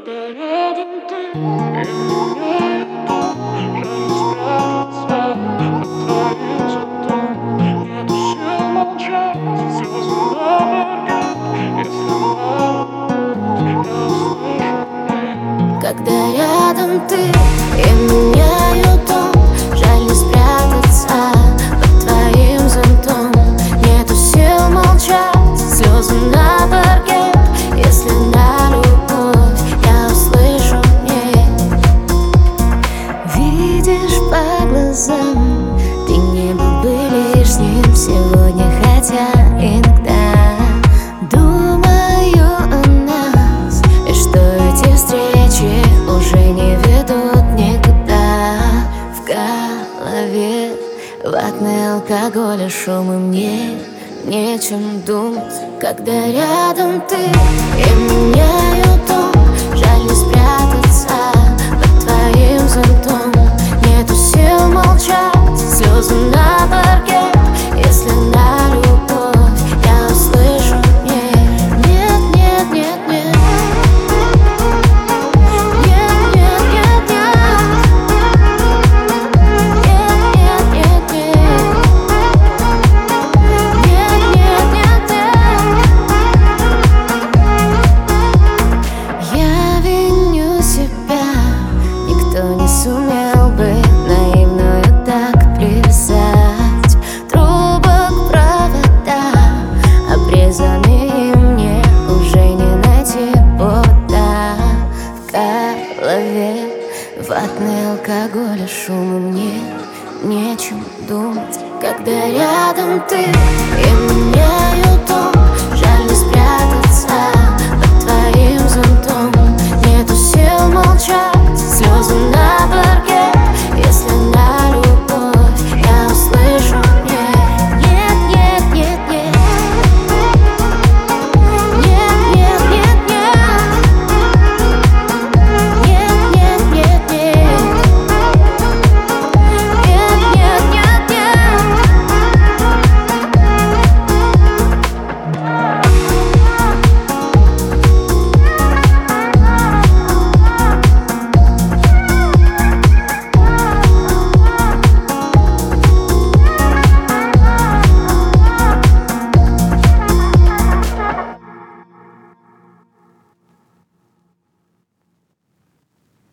Когда рядом ты, и меня идут, жаль спрятаться под твоим зонтом. Нету сил молчать, слезы на паркет, если на любовь я услышу нет. Когда рядом ты, и меняю тон, жаль не спрятаться под твоим зонтом. Нету сил молчать, слезы на паркет, если на любовь я услышу нет. Видишь по глазам, ты не был бы лишним сегодня, хотя иногда думаю о нас, и что эти встречи уже не ведут никуда. В голове ватный алкоголь и шум, и мне нечем думать. Когда рядом ты, и меняю тон, жаль не спрятаться под твоим зонтом. Нету сил молчать, слезы на паркет, если на любовь я услышу нет. Нет, нет, нет, нет. Нет, нет, нет, нет. Нет, нет, нет, нет. Нет, нет, нет, нет. Я виню себя, никто не сумел бы наивную так привязать. Трубок провода обрезанные, мне уже не найти повода. В голове ватный алкоголь и шум, и мне нечем думать. Когда рядом ты, и меняю тон,